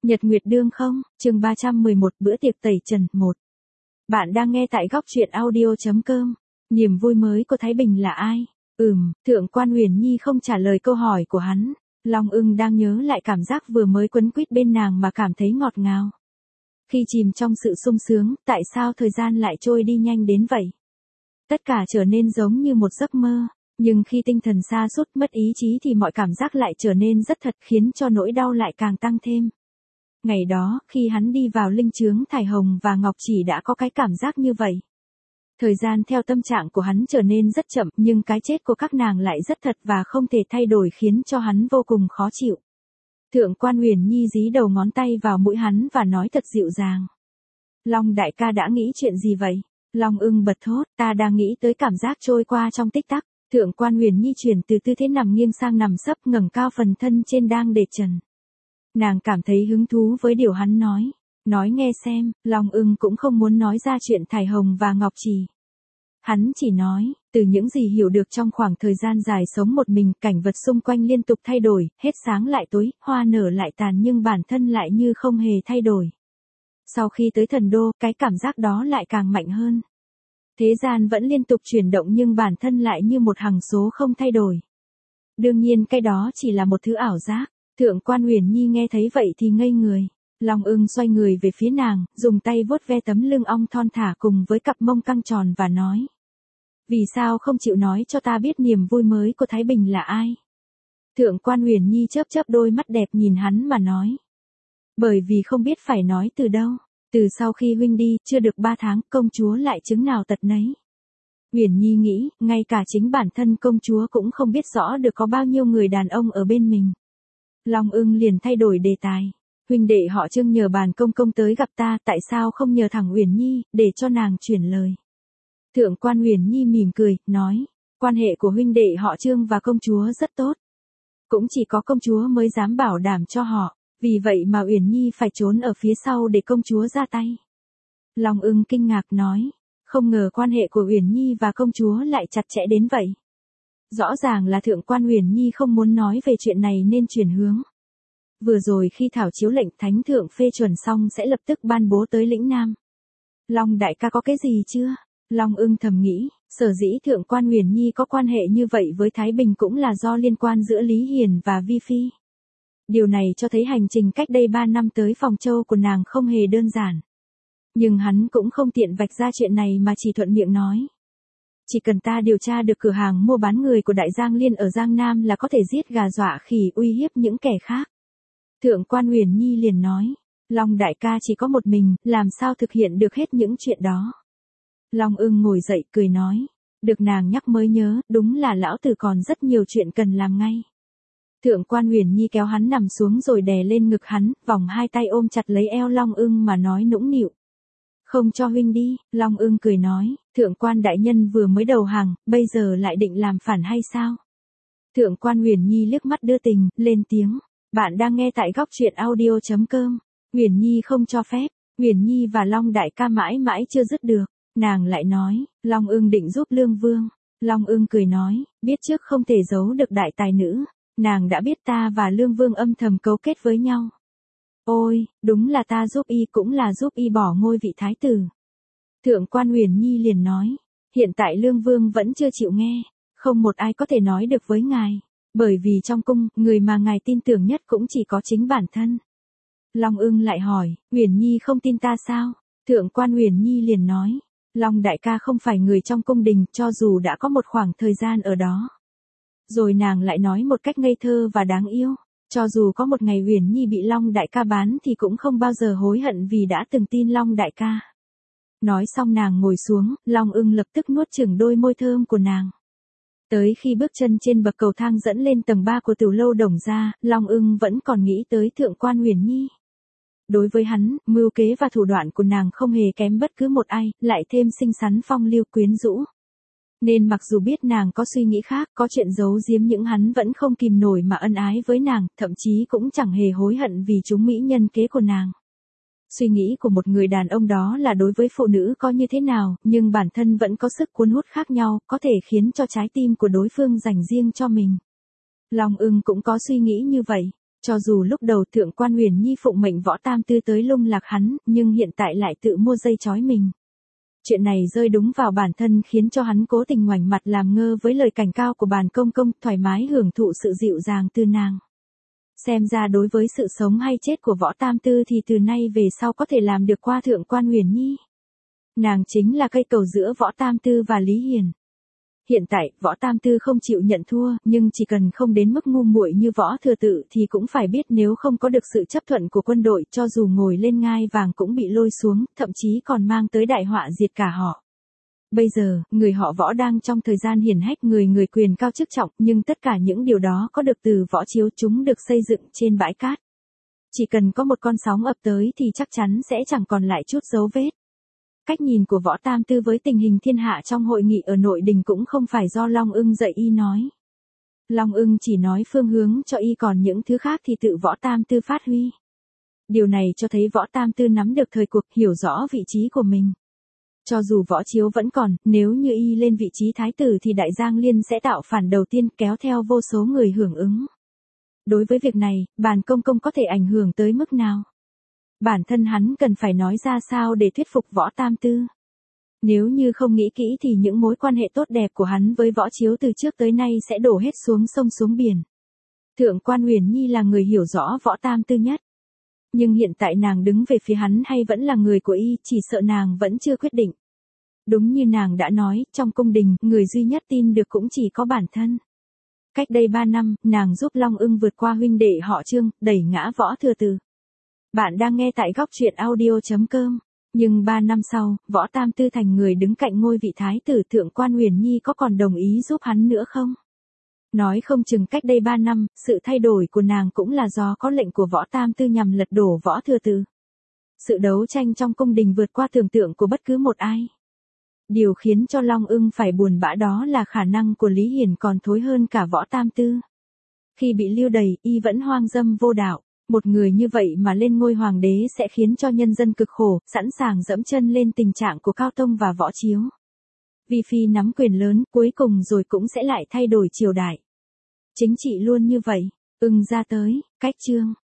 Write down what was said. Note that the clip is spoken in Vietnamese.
Nhật Nguyệt Đương không, chương 311 bữa tiệc tẩy trần 1. Bạn đang nghe tại góc truyện audio.com. Niềm vui mới của Thái Bình là ai? Thượng quan Huyền Nhi không trả lời câu hỏi của hắn. Long Ưng đang nhớ lại cảm giác vừa mới quấn quýt bên nàng mà cảm thấy ngọt ngào. Khi chìm trong sự sung sướng, tại sao thời gian lại trôi đi nhanh đến vậy? Tất cả trở nên giống như một giấc mơ. Nhưng khi tinh thần sa sút mất ý chí thì mọi cảm giác lại trở nên rất thật, khiến cho nỗi đau lại càng tăng thêm. Ngày đó, khi hắn đi vào linh chướng Thải Hồng và Ngọc Chỉ đã có cái cảm giác như vậy. Thời gian theo tâm trạng của hắn trở nên rất chậm, nhưng cái chết của các nàng lại rất thật và không thể thay đổi, khiến cho hắn vô cùng khó chịu. Thượng quan Huyền Nhi dí đầu ngón tay vào mũi hắn và nói thật dịu dàng. Long đại ca đã nghĩ chuyện gì vậy? Long Ưng bật thốt, ta đang nghĩ tới cảm giác trôi qua trong tích tắc. Thượng quan Huyền Nhi chuyển từ tư thế nằm nghiêng sang nằm sấp, ngẩng cao phần thân trên đang để trần. Nàng cảm thấy hứng thú với điều hắn nói. Nói nghe xem. Long Ưng cũng không muốn nói ra chuyện Thải Hồng và Ngọc Trì. Hắn chỉ nói, từ những gì hiểu được trong khoảng thời gian dài sống một mình, cảnh vật xung quanh liên tục thay đổi, hết sáng lại tối, hoa nở lại tàn, nhưng bản thân lại như không hề thay đổi. Sau khi tới thần đô, cái cảm giác đó lại càng mạnh hơn. Thế gian vẫn liên tục chuyển động nhưng bản thân lại như một hằng số không thay đổi. Đương nhiên cái đó chỉ là một thứ ảo giác. Thượng quan Huyền Nhi nghe thấy vậy thì ngây người. Long Ưng xoay người về phía nàng, dùng tay vuốt ve tấm lưng ong thon thả cùng với cặp mông căng tròn và nói. Vì sao không chịu nói cho ta biết niềm vui mới của Thái Bình là ai? Thượng quan Huyền Nhi chớp chớp đôi mắt đẹp nhìn hắn mà nói. Bởi vì không biết phải nói từ đâu. Từ sau khi huynh đi, chưa được 3 tháng, công chúa lại chứng nào tật nấy. Huyền Nhi nghĩ, ngay cả chính bản thân công chúa cũng không biết rõ được có bao nhiêu người đàn ông ở bên mình. Long Ưng liền thay đổi đề tài. Huynh đệ họ Trương nhờ bàn công công tới gặp ta, tại sao không nhờ thẳng Huyền Nhi, để cho nàng chuyển lời. Thượng quan Huyền Nhi mỉm cười, nói, quan hệ của huynh đệ họ Trương và công chúa rất tốt. Cũng chỉ có công chúa mới dám bảo đảm cho họ, vì vậy mà Huyền Nhi phải trốn ở phía sau để công chúa ra tay. Long Ưng kinh ngạc nói, không ngờ quan hệ của Huyền Nhi và công chúa lại chặt chẽ đến vậy. Rõ ràng là Thượng quan Huyền Nhi không muốn nói về chuyện này nên chuyển hướng. Vừa rồi khi thảo chiếu lệnh thánh thượng phê chuẩn xong sẽ lập tức ban bố tới lĩnh Nam. Long đại ca có cái gì chưa? Long Ưng thầm nghĩ, sở dĩ Thượng quan Huyền Nhi có quan hệ như vậy với Thái Bình cũng là do liên quan giữa Lý Hiền và Vi Phi. Điều này cho thấy hành trình cách đây 3 năm tới Phòng Châu của nàng không hề đơn giản. Nhưng hắn cũng không tiện vạch ra chuyện này mà chỉ thuận miệng nói. Chỉ cần ta điều tra được cửa hàng mua bán người của Đại Giang Liên ở Giang Nam là có thể giết gà dọa khỉ, uy hiếp những kẻ khác. Thượng quan Huyền Nhi liền nói, Long đại ca chỉ có một mình, làm sao thực hiện được hết những chuyện đó. Long Ưng ngồi dậy cười nói, được nàng nhắc mới nhớ, đúng là lão tử còn rất nhiều chuyện cần làm ngay. Thượng quan Huyền Nhi kéo hắn nằm xuống rồi đè lên ngực hắn, vòng hai tay ôm chặt lấy eo Long Ưng mà nói nũng nịu. Không cho huynh đi. Long Ưng cười nói, thượng quan đại nhân vừa mới đầu hàng, bây giờ lại định làm phản hay sao? Thượng quan Huyền Nhi liếc mắt đưa tình, lên tiếng, bạn đang nghe tại góc truyện audio.com. Huyền Nhi không cho phép. Huyền Nhi và Long đại ca mãi mãi chưa dứt được. Nàng lại nói, Long Ưng định giúp Lương Vương. Long Ưng cười nói, biết trước không thể giấu được đại tài nữ. Nàng đã biết ta và Lương Vương âm thầm cấu kết với nhau. Ôi, đúng là ta giúp y cũng là giúp y bỏ ngôi vị thái tử. Thượng quan Huyền Nhi liền nói, hiện tại Lương Vương vẫn chưa chịu nghe, không một ai có thể nói được với ngài, bởi vì trong cung, người mà ngài tin tưởng nhất cũng chỉ có chính bản thân. Long Ưng lại hỏi, Huyền Nhi không tin ta sao? Thượng quan Huyền Nhi liền nói, Long đại ca không phải người trong cung đình, cho dù đã có một khoảng thời gian ở đó. Rồi nàng lại nói một cách ngây thơ và đáng yêu. Cho dù có một ngày Huyền Nhi bị Long đại ca bán thì cũng không bao giờ hối hận vì đã từng tin Long đại ca. Nói xong nàng ngồi xuống, Long Ưng lập tức nuốt chửng đôi môi thơm của nàng. Tới khi bước chân trên bậc cầu thang dẫn lên tầng 3 của Tiểu lâu Đồng gia, Long Ưng vẫn còn nghĩ tới Thượng quan Huyền Nhi. Đối với hắn, mưu kế và thủ đoạn của nàng không hề kém bất cứ một ai, lại thêm xinh xắn phong lưu quyến rũ. Nên mặc dù biết nàng có suy nghĩ khác, có chuyện giấu giếm, những hắn vẫn không kìm nổi mà ân ái với nàng, thậm chí cũng chẳng hề hối hận vì chúng mỹ nhân kế của nàng. Suy nghĩ của một người đàn ông đó là đối với phụ nữ có như thế nào, nhưng bản thân vẫn có sức cuốn hút khác nhau, có thể khiến cho trái tim của đối phương dành riêng cho mình. Long Ưng cũng có suy nghĩ như vậy. Cho dù lúc đầu Thượng quan Huyền Nhi phụng mệnh Võ Tam Tư tới lung lạc hắn, nhưng hiện tại lại tự mua dây trói mình. Chuyện này rơi đúng vào bản thân khiến cho hắn cố tình ngoảnh mặt làm ngơ với lời cảnh cáo của bàn công công, thoải mái hưởng thụ sự dịu dàng từ nàng. Xem ra đối với sự sống hay chết của Võ Tam Tư thì từ nay về sau có thể làm được qua Thượng quan Huyền Nhi. Nàng chính là cây cầu giữa Võ Tam Tư và Lý Hiền. Hiện tại, Võ Tam Tư không chịu nhận thua, nhưng chỉ cần không đến mức ngu muội như Võ Thừa Tự thì cũng phải biết nếu không có được sự chấp thuận của quân đội, cho dù ngồi lên ngai vàng cũng bị lôi xuống, thậm chí còn mang tới đại họa diệt cả họ. Bây giờ, người họ Võ đang trong thời gian hiển hách, người quyền cao chức trọng, nhưng tất cả những điều đó có được từ Võ Chiếu, chúng được xây dựng trên bãi cát. Chỉ cần có một con sóng ập tới thì chắc chắn sẽ chẳng còn lại chút dấu vết. Cách nhìn của Võ Tam Tư với tình hình thiên hạ trong hội nghị ở nội đình cũng không phải do Long Ưng dạy y nói. Long Ưng chỉ nói phương hướng cho y, còn những thứ khác thì tự Võ Tam Tư phát huy. Điều này cho thấy Võ Tam Tư nắm được thời cuộc, hiểu rõ vị trí của mình. Cho dù Võ Chiếu vẫn còn, nếu như y lên vị trí thái tử thì Đại Giang Liên sẽ tạo phản đầu tiên, kéo theo vô số người hưởng ứng. Đối với việc này, bàn công công có thể ảnh hưởng tới mức nào? Bản thân hắn cần phải nói ra sao để thuyết phục Võ Tam Tư. Nếu như không nghĩ kỹ thì những mối quan hệ tốt đẹp của hắn với Võ Chiếu từ trước tới nay sẽ đổ hết xuống sông xuống biển. Thượng quan Huyền Nhi là người hiểu rõ Võ Tam Tư nhất. Nhưng hiện tại nàng đứng về phía hắn hay vẫn là người của y, chỉ sợ nàng vẫn chưa quyết định. Đúng như nàng đã nói, trong cung đình, người duy nhất tin được cũng chỉ có bản thân. Cách đây 3 năm, nàng giúp Long Ưng vượt qua huynh đệ họ Trương, đẩy ngã Võ Thừa Tự. Bạn đang nghe tại góc truyện audio.com. Nhưng 3 năm sau, Võ Tam Tư thành người đứng cạnh ngôi vị thái tử, Thượng quan Huyền Nhi có còn đồng ý giúp hắn nữa không? Nói không chừng cách đây 3 năm, sự thay đổi của nàng cũng là do có lệnh của Võ Tam Tư nhằm lật đổ Võ Thừa Tự. Sự đấu tranh trong cung đình vượt qua tưởng tượng của bất cứ một ai. Điều khiến cho Long Ưng phải buồn bã đó là khả năng của Lý Hiển còn thối hơn cả Võ Tam Tư. Khi bị lưu đày, y vẫn hoang dâm vô đạo. Một người như vậy mà lên ngôi hoàng đế sẽ khiến cho nhân dân cực khổ, sẵn sàng dẫm chân lên tình trạng của Cao Tông và Võ Chiếu. Vi phi nắm quyền lớn, cuối cùng rồi cũng sẽ lại thay đổi triều đại. Chính trị luôn như vậy. Ưng ra tới, cách chương.